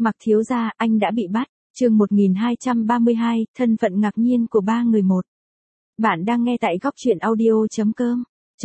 Mặc thiếu gia, anh đã bị bắt. Chương 1232, thân phận ngạc nhiên của ba người một. Bạn đang nghe tại góc truyện audio.com.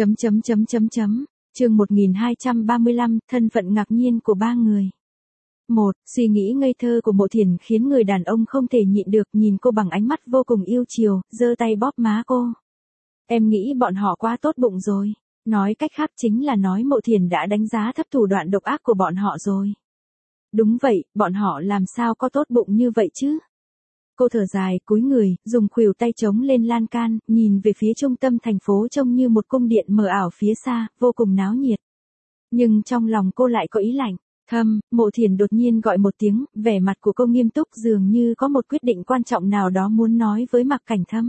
Chương 1235, thân phận ngạc nhiên của ba người. Suy nghĩ ngây thơ của Mộ Thiển khiến người đàn ông không thể nhịn được, nhìn cô bằng ánh mắt vô cùng yêu chiều, giơ tay bóp má cô. Em nghĩ bọn họ quá tốt bụng rồi. Nói cách khác chính là nói Mộ Thiển đã đánh giá thấp thủ đoạn độc ác của bọn họ rồi. Đúng vậy, bọn họ làm sao có tốt bụng như vậy chứ? Cô thở dài, cúi người, dùng khuỷu tay chống lên lan can, nhìn về phía trung tâm thành phố trông như một cung điện mờ ảo phía xa, vô cùng náo nhiệt. Nhưng trong lòng cô lại có ý lạnh. Mộ Thiển đột nhiên gọi một tiếng, vẻ mặt của cô nghiêm túc dường như có một quyết định quan trọng nào đó muốn nói với Mạc Cảnh Thâm.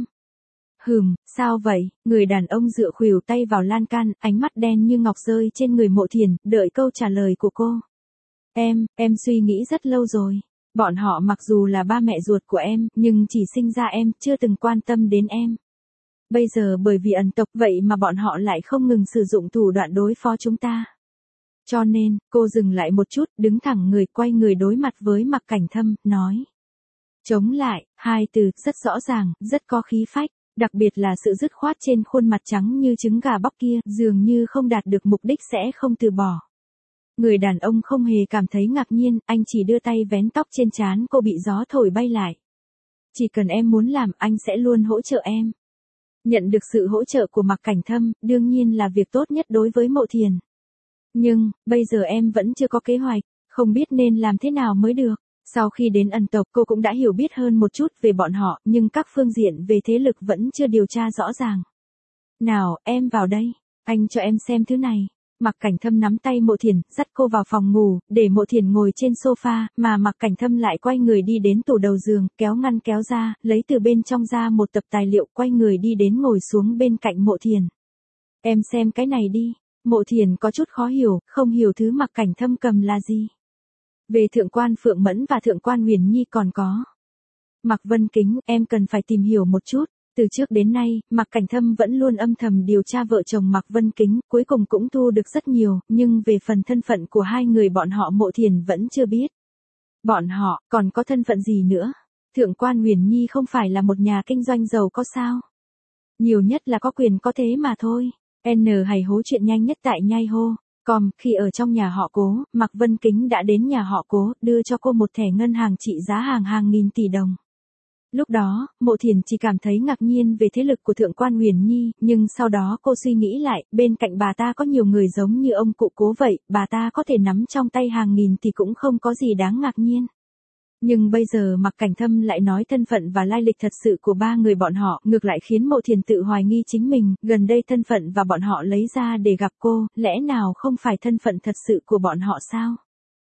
Sao vậy? Người đàn ông dựa khuỷu tay vào lan can, ánh mắt đen như ngọc rơi trên người Mộ Thiển, đợi câu trả lời của cô. Em suy nghĩ rất lâu rồi. Bọn họ mặc dù là ba mẹ ruột của em, nhưng chỉ sinh ra em, chưa từng quan tâm đến em. Bây giờ bởi vì ẩn tộc vậy mà bọn họ lại không ngừng sử dụng thủ đoạn đối phó chúng ta. Cho nên, cô dừng lại một chút, đứng thẳng người, quay người đối mặt với Mạc Cảnh Thâm, nói. Chống lại, hai từ, rất rõ ràng, rất có khí phách, đặc biệt là sự dứt khoát trên khuôn mặt trắng như trứng gà bóc kia, dường như không đạt được mục đích sẽ không từ bỏ. Người đàn ông không hề cảm thấy ngạc nhiên, anh chỉ đưa tay vén tóc trên trán cô bị gió thổi bay lại. Chỉ cần em muốn làm, anh sẽ luôn hỗ trợ em. Nhận được sự hỗ trợ của Mạc Cảnh Thâm, đương nhiên là việc tốt nhất đối với Mộ Thiển. Nhưng, bây giờ em vẫn chưa có kế hoạch, không biết nên làm thế nào mới được. Sau khi đến ẩn tộc cô cũng đã hiểu biết hơn một chút về bọn họ, nhưng các phương diện về thế lực vẫn chưa điều tra rõ ràng. Nào, em vào đây, anh cho em xem thứ này. Mạc Cảnh Thâm nắm tay Mộ Thiển, dắt cô vào phòng ngủ, để Mộ Thiển ngồi trên sofa, mà Mạc Cảnh Thâm lại quay người đi đến tủ đầu giường, kéo ngăn kéo ra, lấy từ bên trong ra một tập tài liệu, quay người đi đến ngồi xuống bên cạnh Mộ Thiển. Em xem cái này đi. Mộ Thiển có chút khó hiểu, không hiểu thứ Mạc Cảnh Thâm cầm là gì. Về thượng quan Phượng Mẫn và thượng quan Huyền Nhi còn có. Mạc Vân Kính, em cần phải tìm hiểu một chút. Từ trước đến nay, Mạc Cảnh Thâm vẫn luôn âm thầm điều tra vợ chồng Mạc Vân Kính, cuối cùng cũng thu được rất nhiều, nhưng về phần thân phận của hai người bọn họ Mộ Thiển vẫn chưa biết. Bọn họ, còn có thân phận gì nữa? Thượng quan Huyền Nhi không phải là một nhà kinh doanh giàu có sao? Nhiều nhất là có quyền có thế mà thôi. Hãy hố chuyện nhanh nhất tại nhai hô. Khi ở trong nhà họ Cố, Mạc Vân Kính đã đến nhà họ Cố, đưa cho cô một thẻ ngân hàng trị giá hàng nghìn tỷ đồng. Lúc đó, Mộ Thiển chỉ cảm thấy ngạc nhiên về thế lực của thượng quan Huyền Nhi, nhưng sau đó cô suy nghĩ lại, bên cạnh bà ta có nhiều người giống như ông cụ Cố vậy, bà ta có thể nắm trong tay hàng nghìn thì cũng không có gì đáng ngạc nhiên. Nhưng bây giờ Mạc Cảnh Thâm lại nói thân phận và lai lịch thật sự của ba người bọn họ, ngược lại khiến Mộ Thiển tự hoài nghi chính mình, gần đây thân phận và bọn họ lấy ra để gặp cô, lẽ nào không phải thân phận thật sự của bọn họ sao?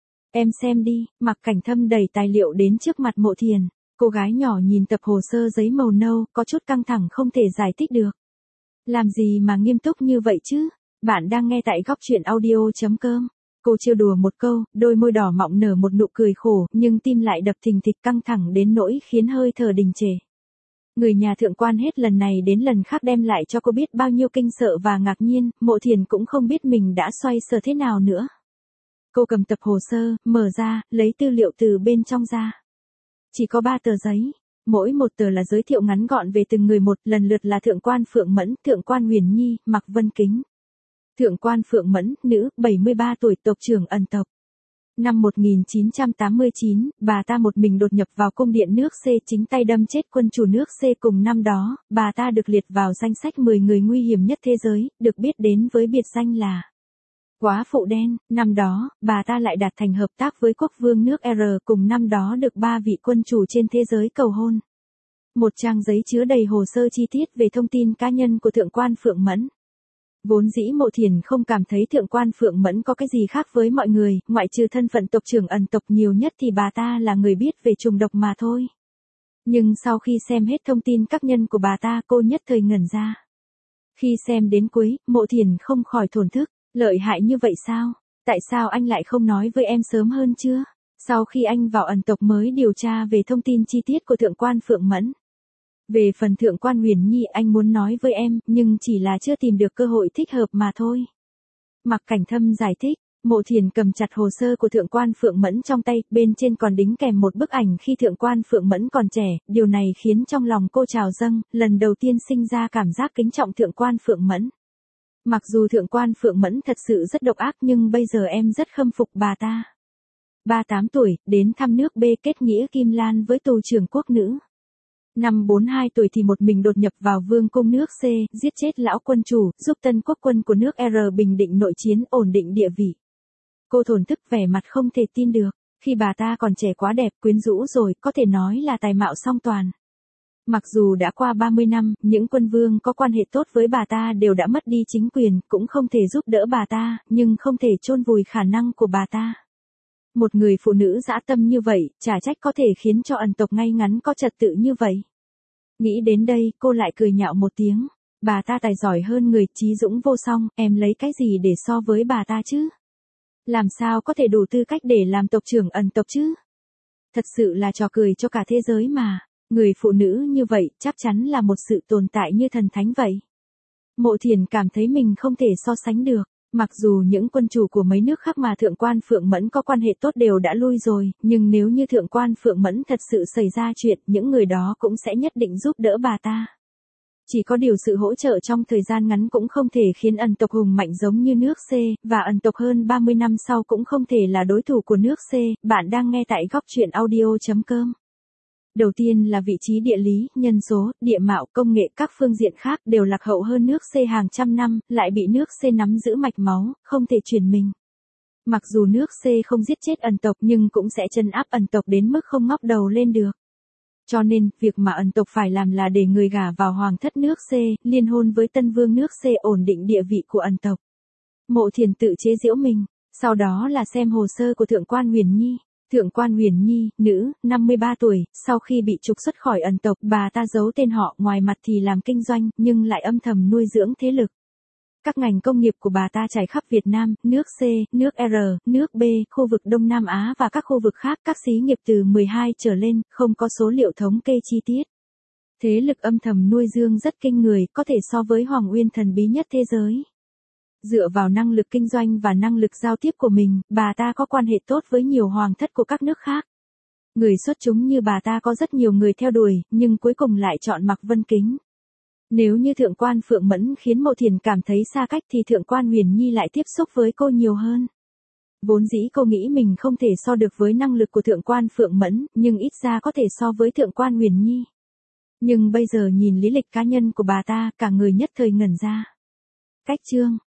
Em xem đi, Mạc Cảnh Thâm đẩy tài liệu đến trước mặt Mộ Thiển. Cô gái nhỏ nhìn tập hồ sơ giấy màu nâu, có chút căng thẳng không thể giải thích được. Làm gì mà nghiêm túc như vậy chứ? Bạn đang nghe tại góc truyện audio.com. Cô trêu đùa một câu, đôi môi đỏ mọng nở một nụ cười khổ, nhưng tim lại đập thình thịch căng thẳng đến nỗi khiến hơi thở đình trệ. Người nhà thượng quan hết lần này đến lần khác đem lại cho cô biết bao nhiêu kinh sợ và ngạc nhiên, Mộ Thiển cũng không biết mình đã xoay sở thế nào nữa. Cô cầm tập hồ sơ, mở ra, lấy tư liệu từ bên trong ra. Chỉ có 3 tờ giấy, mỗi một tờ là giới thiệu ngắn gọn về từng người một, lần lượt là thượng quan Phượng Mẫn, thượng quan Huyền Nhi, Mạc Vân Kính. Thượng quan Phượng Mẫn, nữ, 73 tuổi, tộc trưởng ẩn tộc. Năm 1989, bà ta một mình đột nhập vào cung điện nước C, chính tay đâm chết quân chủ nước C. Cùng năm đó, bà ta được liệt vào danh sách 10 người nguy hiểm nhất thế giới, được biết đến với biệt danh là Quá phụ đen. Năm đó, bà ta lại đạt thành hợp tác với quốc vương nước R, cùng năm đó được 3 vị quân chủ trên thế giới cầu hôn. Một trang giấy chứa đầy hồ sơ chi tiết về thông tin cá nhân của thượng quan Phượng Mẫn. Vốn dĩ Mộ Thiển không cảm thấy thượng quan Phượng Mẫn có cái gì khác với mọi người, ngoại trừ thân phận tộc trưởng ẩn tộc, nhiều nhất thì bà ta là người biết về trùng độc mà thôi. Nhưng sau khi xem hết thông tin các nhân của bà ta, cô nhất thời ngẩn ra. Khi xem đến cuối, Mộ Thiển không khỏi thổn thức, lợi hại như vậy sao? Tại sao anh lại không nói với em sớm hơn chưa? Sau khi anh vào ẩn tộc mới điều tra về thông tin chi tiết của thượng quan Phượng Mẫn. Về phần thượng quan Huyền Nhi anh muốn nói với em, nhưng chỉ là chưa tìm được cơ hội thích hợp mà thôi. Mạc Cảnh Thâm giải thích, Mộ Thiền cầm chặt hồ sơ của Thượng quan Phượng Mẫn trong tay, bên trên còn đính kèm một bức ảnh khi Thượng quan Phượng Mẫn còn trẻ, điều này khiến trong lòng cô trào dâng, lần đầu tiên sinh ra cảm giác kính trọng Thượng quan Phượng Mẫn. Mặc dù Thượng quan Phượng Mẫn thật sự rất độc ác nhưng bây giờ em rất khâm phục bà ta. 38 tuổi, đến thăm nước B kết nghĩa Kim Lan với tù trưởng quốc nữ. Năm 42 tuổi thì một mình đột nhập vào vương cung nước C, giết chết lão quân chủ, giúp tân quốc quân của nước R bình định nội chiến, ổn định địa vị. Cô thổn thức vẻ mặt không thể tin được, khi bà ta còn trẻ quá đẹp, quyến rũ rồi, có thể nói là tài mạo song toàn. Mặc dù đã qua 30 năm, những quân vương có quan hệ tốt với bà ta đều đã mất đi chính quyền, cũng không thể giúp đỡ bà ta, nhưng không thể chôn vùi khả năng của bà ta. Một người phụ nữ dã tâm như vậy, chả trách có thể khiến cho ẩn tộc ngay ngắn có trật tự như vậy. Nghĩ đến đây, cô lại cười nhạo một tiếng. Bà ta tài giỏi hơn người, trí dũng vô song, em lấy cái gì để so với bà ta chứ? Làm sao có thể đủ tư cách để làm tộc trưởng ẩn tộc chứ? Thật sự là trò cười cho cả thế giới mà. Người phụ nữ như vậy chắc chắn là một sự tồn tại như thần thánh vậy. Mộ Thiền cảm thấy mình không thể so sánh được. Mặc dù những quân chủ của mấy nước khác mà Thượng quan Phượng Mẫn có quan hệ tốt đều đã lui rồi, nhưng nếu như Thượng quan Phượng Mẫn thật sự xảy ra chuyện, những người đó cũng sẽ nhất định giúp đỡ bà ta. Chỉ có điều sự hỗ trợ trong thời gian ngắn cũng không thể khiến ẩn tộc hùng mạnh giống như nước C, và ẩn tộc hơn 30 năm sau cũng không thể là đối thủ của nước C. Bạn đang nghe tại góc truyện audio.com. Đầu tiên là vị trí địa lý, nhân số, địa mạo, công nghệ các phương diện khác đều lạc hậu hơn nước C hàng trăm năm, lại bị nước C nắm giữ mạch máu, không thể chuyển mình. Mặc dù nước C không giết chết ẩn tộc nhưng cũng sẽ trấn áp ẩn tộc đến mức không ngóc đầu lên được. Cho nên, việc mà ẩn tộc phải làm là để người gả vào hoàng thất nước C, liên hôn với tân vương nước C ổn định địa vị của ẩn tộc. Mộ Thiền tự chế giễu mình, sau đó là xem hồ sơ của Thượng quan Huyền Nhi. Thượng quan Huyền Nhi, nữ, 53 tuổi, sau khi bị trục xuất khỏi ẩn tộc, bà ta giấu tên họ, ngoài mặt thì làm kinh doanh, nhưng lại âm thầm nuôi dưỡng thế lực. Các ngành công nghiệp của bà ta trải khắp Việt Nam, nước C, nước R, nước B, khu vực Đông Nam Á và các khu vực khác, các xí nghiệp từ 12 trở lên, không có số liệu thống kê chi tiết. Thế lực âm thầm nuôi dưỡng rất kinh người, có thể so với Hoàng Uyên thần bí nhất thế giới. Dựa vào năng lực kinh doanh và năng lực giao tiếp của mình, bà ta có quan hệ tốt với nhiều hoàng thất của các nước khác. Người xuất chúng như bà ta có rất nhiều người theo đuổi, nhưng cuối cùng lại chọn Mạc Vân Kính. Nếu như Thượng quan Phượng Mẫn khiến Mộ Thiền cảm thấy xa cách thì Thượng quan Huyền Nhi lại tiếp xúc với cô nhiều hơn. Vốn dĩ cô nghĩ mình không thể so được với năng lực của Thượng quan Phượng Mẫn, nhưng ít ra có thể so với Thượng quan Huyền Nhi. Nhưng bây giờ nhìn lý lịch cá nhân của bà ta, cả người nhất thời ngẩn ra. Cách chương